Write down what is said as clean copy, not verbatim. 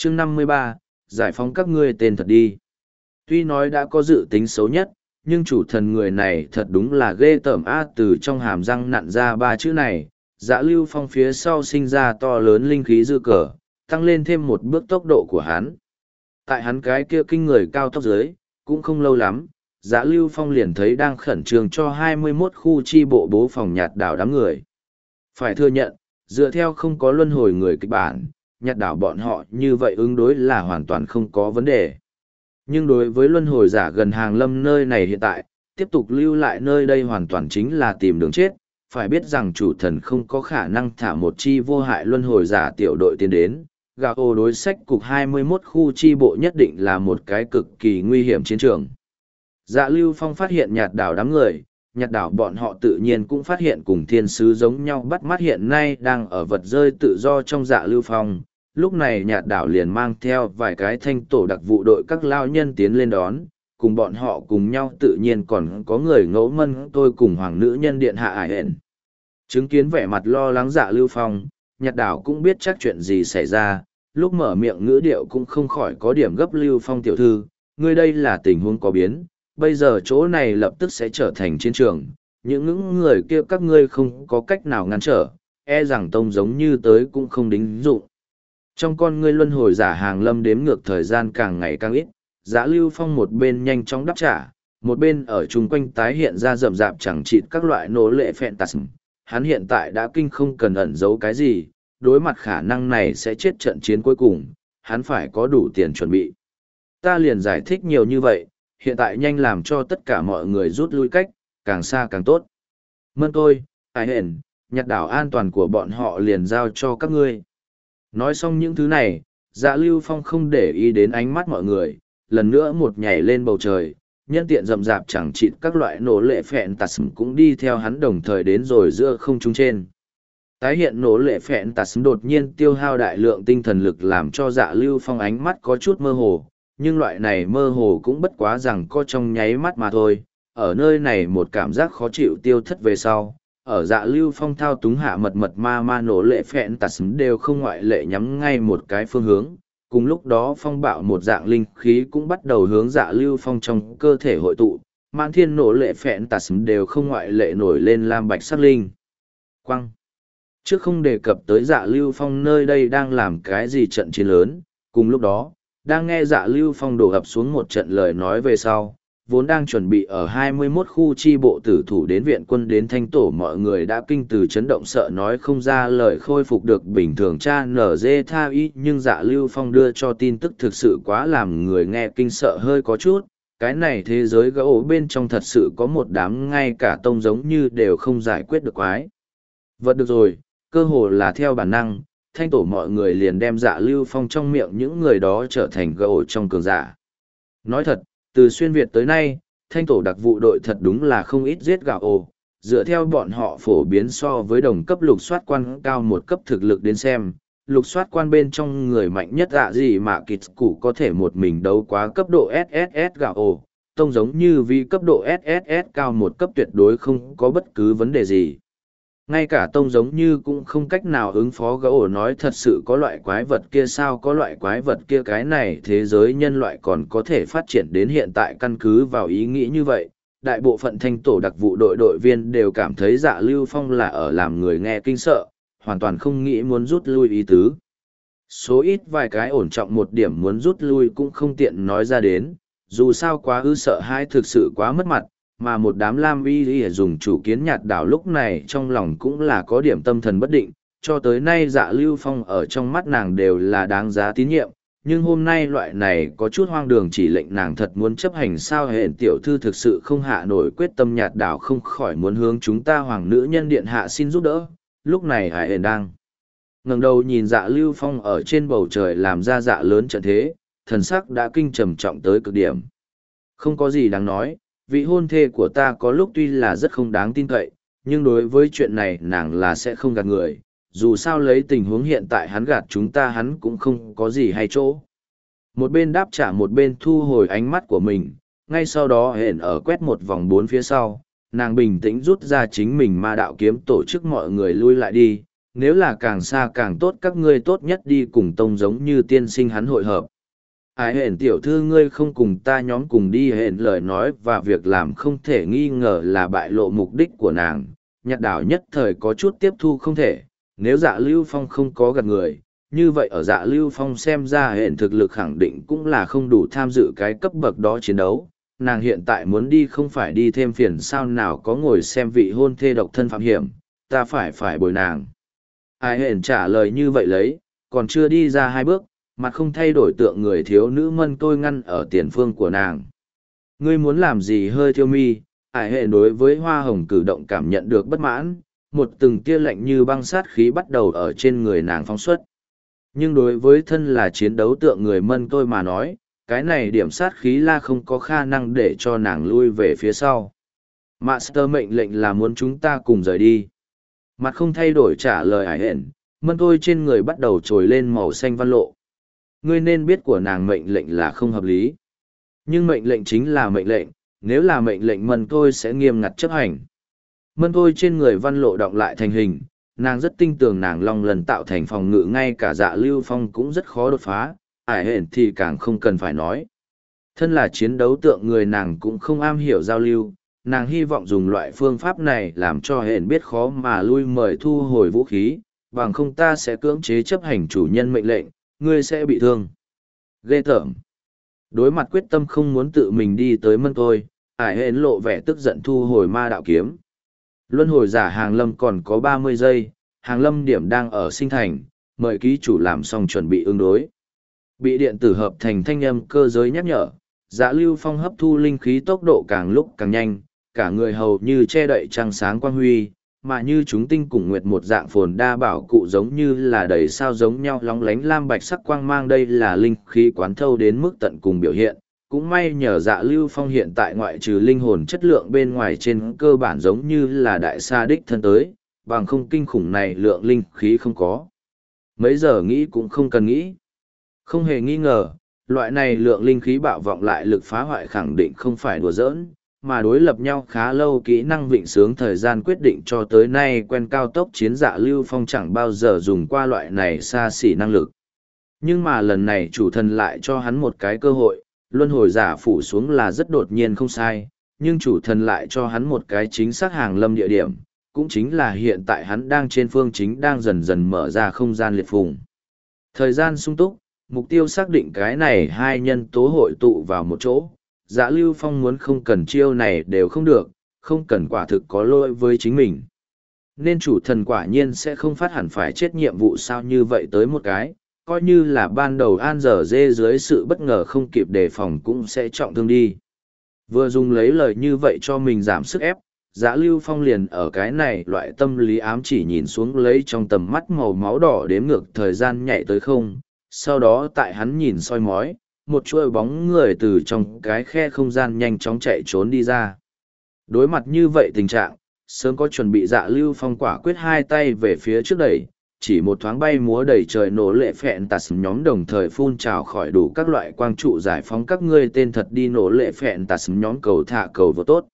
chương 53, giải phóng các ngươi tên thật đi. Tuy nói đã có dự tính xấu nhất, nhưng chủ thần người này thật đúng là ghê tởm a. Từ trong hàm răng nặn ra ba chữ này, Dạ Lưu Phong phía sau sinh ra to lớn linh khí dư cờ, tăng lên thêm một bước tốc độ của hắn. Tại hắn cái kia kinh người cao tốc dưới, cũng không lâu lắm, Dạ Lưu Phong liền thấy đang khẩn trương cho 21 khu chi bộ bố phòng nhạt đảo đám người. Phải thừa nhận, dựa theo không có luân hồi người kịch bản, nhạt đảo bọn họ như vậy ứng đối là hoàn toàn không có vấn đề. Nhưng đối với luân hồi giả gần hàng lâm nơi này hiện tại, tiếp tục lưu lại nơi đây hoàn toàn chính là tìm đường chết. Phải biết rằng chủ thần không có khả năng thả một chi vô hại luân hồi giả tiểu đội tiến đến. Gạo ô đối sách cục 21 khu chi bộ nhất định là một cái cực kỳ nguy hiểm chiến trường. Dạ Lưu Phong phát hiện nhạt đảo đám người, nhạt đảo bọn họ tự nhiên cũng phát hiện cùng thiên sứ giống nhau bắt mắt hiện nay đang ở vật rơi tự do trong Dạ Lưu Phong. Lúc này nhạt đảo liền mang theo vài cái thanh tổ đặc vụ đội các lao nhân tiến lên đón, cùng bọn họ cùng nhau tự nhiên còn có người ngẫu mân tôi cùng hoàng nữ nhân điện hạ ải hẹn. Chứng kiến vẻ mặt lo lắng Dạ Lưu Phong, nhạt đảo cũng biết chắc chuyện gì xảy ra, lúc mở miệng ngữ điệu cũng không khỏi có điểm gấp. Lưu Phong tiểu thư, ngươi đây là tình huống có biến, bây giờ chỗ này lập tức sẽ trở thành chiến trường, những người kia các ngươi không có cách nào ngăn trở, e rằng tông giống như tới cũng không đính dụng. Trong con ngươi luân hồi giả hàng lâm đếm ngược thời gian càng ngày càng ít, Dạ Lưu Phong một bên nhanh chóng đáp trả, một bên ở chung quanh tái hiện ra rậm rạp chẳng chịt các loại nô lệ phẹn tạt. Hắn hiện tại đã kinh không cần ẩn giấu cái gì, đối mặt khả năng này sẽ chết trận chiến cuối cùng, hắn phải có đủ tiền chuẩn bị. Ta liền giải thích nhiều như vậy, hiện tại nhanh làm cho tất cả mọi người rút lui cách, càng xa càng tốt. Mân tôi, ai hẹn, nhặt đảo an toàn của bọn họ liền giao cho các ngươi. Nói xong những thứ này, Dạ Lưu Phong không để ý đến ánh mắt mọi người, lần nữa một nhảy lên bầu trời, nhân tiện rậm rạp chẳng chịt các loại nổ lệ phẹn tạt cũng đi theo hắn đồng thời đến rồi giữa không trung trên. Tái hiện nổ lệ phẹn tạt đột nhiên tiêu hao đại lượng tinh thần lực làm cho Dạ Lưu Phong ánh mắt có chút mơ hồ, nhưng loại này mơ hồ cũng bất quá rằng có trong nháy mắt mà thôi. Ở nơi này một cảm giác khó chịu tiêu thất về sau, ở Dạ Lưu Phong thao túng hạ mật ma nổ lệ phẹn tạt đều không ngoại lệ nhắm ngay một cái phương hướng. Cùng lúc đó phong bạo một dạng linh khí cũng bắt đầu hướng Dạ Lưu Phong trong cơ thể hội tụ, mãn thiên nổ lệ phẹn tạt đều không ngoại lệ nổi lên lam bạch sắc linh quang. Trước không đề cập tới Dạ Lưu Phong nơi đây đang làm cái gì trận chiến lớn, cùng lúc đó, đang nghe Dạ Lưu Phong đổ ập xuống một trận lời nói về sau, vốn đang chuẩn bị ở 21 khu chi bộ tử thủ đến viện quân đến thanh tổ mọi người đã kinh từ chấn động sợ nói không ra lời khôi phục được bình thường cha nở dê tha y, nhưng Dạ Lưu Phong đưa cho tin tức thực sự quá làm người nghe kinh sợ hơi có chút. Cái này thế giới gỗ bên trong thật sự có một đám ngay cả tông giống như đều không giải quyết được quái vật. Được rồi, cơ hồ là theo bản năng, thanh tổ mọi người liền đem Dạ Lưu Phong trong miệng những người đó trở thành gỗ trong cường giả. Nói thật, từ xuyên Việt tới nay, thanh tổ đặc vụ đội thật đúng là không ít giết gạo ồ, dựa theo bọn họ phổ biến so với đồng cấp lục soát quan cao một cấp thực lực đến xem, lục soát quan bên trong người mạnh nhất dạ gì mà kịch củ có thể một mình đấu quá cấp độ SSS gạo ồ, tông giống như vì cấp độ SSS cao một cấp tuyệt đối không có bất cứ vấn đề gì. Ngay cả tông giống như cũng không cách nào ứng phó gỗ nói thật sự có loại quái vật kia sao có loại quái vật kia cái này thế giới nhân loại còn có thể phát triển đến hiện tại căn cứ vào ý nghĩ như vậy. Đại bộ phận thanh tổ đặc vụ đội đội viên đều cảm thấy Dạ Lưu Phong là ở làm người nghe kinh sợ, hoàn toàn không nghĩ muốn rút lui ý tứ. Số ít vài cái ổn trọng một điểm muốn rút lui cũng không tiện nói ra đến, dù sao quá sợ hãi thực sự quá mất mặt. Mà một đám lam y dùng chủ kiến nhạt đảo lúc này trong lòng cũng là có điểm tâm thần bất định, cho tới nay Dạ Lưu Phong ở trong mắt nàng đều là đáng giá tín nhiệm, nhưng hôm nay loại này có chút hoang đường chỉ lệnh nàng thật muốn chấp hành sao hẹn tiểu thư thực sự không hạ nổi quyết tâm nhạt đảo không khỏi muốn hướng chúng ta hoàng nữ nhân điện hạ xin giúp đỡ. Lúc này hải hẹn đang ngẩng đầu nhìn Dạ Lưu Phong ở trên bầu trời làm ra dạ lớn trận thế, thần sắc đã kinh trầm trọng tới cực điểm. Không có gì đáng nói. Vị hôn thê của ta có lúc tuy là rất không đáng tin cậy, nhưng đối với chuyện này nàng là sẽ không gạt người, dù sao lấy tình huống hiện tại hắn gạt chúng ta hắn cũng không có gì hay chỗ. Một bên đáp trả một bên thu hồi ánh mắt của mình, ngay sau đó hẹn ở quét một vòng bốn phía sau, nàng bình tĩnh rút ra chính mình ma đạo kiếm tổ chức mọi người lui lại đi, nếu là càng xa càng tốt các ngươi tốt nhất đi cùng tông giống như tiên sinh hắn hội hợp. Ái hển tiểu thư ngươi không cùng ta nhóm cùng đi hển lời nói và việc làm không thể nghi ngờ là bại lộ mục đích của nàng. Nhạc đảo nhất thời có chút tiếp thu không thể, nếu Dạ Lưu Phong không có gặp người, như vậy ở Dạ Lưu Phong xem ra hển thực lực khẳng định cũng là không đủ tham dự cái cấp bậc đó chiến đấu. Nàng hiện tại muốn đi không phải đi thêm phiền sao nào có ngồi xem vị hôn thê độc thân phạm hiểm, ta phải bồi nàng. Ai hển trả lời như vậy lấy, còn chưa đi ra hai bước, mặt không thay đổi tượng người thiếu nữ mân tôi ngăn ở tiền phương của nàng. Ngươi muốn làm gì hơi thiêu mi, ải hệ đối với hoa hồng cử động cảm nhận được bất mãn, một từng tia lạnh như băng sát khí bắt đầu ở trên người nàng phóng xuất. Nhưng đối với thân là chiến đấu tượng người mân tôi mà nói, cái này điểm sát khí la không có khả năng để cho nàng lui về phía sau. Master mệnh lệnh là muốn chúng ta cùng rời đi. Mặt không thay đổi trả lời ải hển, mân tôi trên người bắt đầu trồi lên màu xanh văn lộ. Ngươi nên biết của nàng mệnh lệnh là không hợp lý. Nhưng mệnh lệnh chính là mệnh lệnh, nếu là mệnh lệnh mân tôi sẽ nghiêm ngặt chấp hành. Mân tôi trên người văn lộ đọng lại thành hình, nàng rất tin tưởng nàng long lần tạo thành phòng ngự ngay cả Dạ Lưu Phong cũng rất khó đột phá, ải hển thì càng không cần phải nói. Thân là chiến đấu tượng người nàng cũng không am hiểu giao lưu, nàng hy vọng dùng loại phương pháp này làm cho hển biết khó mà lui mời thu hồi vũ khí, bằng không ta sẽ cưỡng chế chấp hành chủ nhân mệnh lệnh, ngươi sẽ bị thương. Ghê tởm. Đối mặt quyết tâm không muốn tự mình đi tới mân tôi, ải hển lộ vẻ tức giận thu hồi ma đạo kiếm. Luân hồi giả hàng lâm còn có 30 giây, hàng lâm điểm đang ở sinh thành, mời ký chủ làm xong chuẩn bị ứng đối. Bị điện tử hợp thành thanh âm cơ giới nhắc nhở, Dạ Lưu Phong hấp thu linh khí tốc độ càng lúc càng nhanh, cả người hầu như che đậy trăng sáng quang huy, mà như chúng tinh cùng nguyệt một dạng phồn đa bảo cụ giống như là đầy sao giống nhau lóng lánh lam bạch sắc quang mang, đây là linh khí quán thâu đến mức tận cùng biểu hiện. Cũng may nhờ Dạ Lưu Phong hiện tại ngoại trừ linh hồn chất lượng bên ngoài trên cơ bản giống như là đại sa đích thân tới, bằng không kinh khủng này lượng linh khí không có. Mấy giờ nghĩ cũng không cần nghĩ. Không hề nghi ngờ, loại này lượng linh khí bạo vọng lại lực phá hoại khẳng định không phải đùa giỡn, mà đối lập nhau khá lâu kỹ năng vịnh sướng thời gian quyết định cho tới nay quen cao tốc chiến Dạ Lưu Phong chẳng bao giờ dùng qua loại này xa xỉ năng lực. Nhưng mà lần này chủ thần lại cho hắn một cái cơ hội, luân hồi giả phủ xuống là rất đột nhiên không sai, nhưng chủ thần lại cho hắn một cái chính xác hàng lâm địa điểm, cũng chính là hiện tại hắn đang trên phương chính đang dần dần mở ra không gian liệt phùng. Thời gian sung túc, mục tiêu xác định, cái này hai nhân tố hội tụ vào một chỗ. Dạ Lưu Phong muốn không cần chiêu này đều không được, không cần quả thực có lỗi với chính mình. Nên chủ thần quả nhiên sẽ không phát hẳn phải chết nhiệm vụ sao như vậy tới một cái, coi như là ban đầu An Giờ Dê dưới sự bất ngờ không kịp đề phòng cũng sẽ trọng thương đi. Vừa dùng lấy lời như vậy cho mình giảm sức ép, Dạ Lưu Phong liền ở cái này loại tâm lý ám chỉ nhìn xuống lấy trong tầm mắt màu máu đỏ đếm ngược thời gian nhảy tới không, sau đó tại hắn nhìn soi mói, một chuỗi bóng người từ trong cái khe không gian nhanh chóng chạy trốn đi ra. Đối mặt như vậy tình trạng, sớm có chuẩn bị Dạ Lưu Phong quả quyết hai tay về phía trước đẩy, chỉ một thoáng bay múa đầy trời nổ lệ phẹn tạt nhóm đồng thời phun trào khỏi đủ các loại quang trụ giải phóng các ngươi tên thật đi nổ lệ phẹn tạt nhóm cầu thả cầu vô tốt.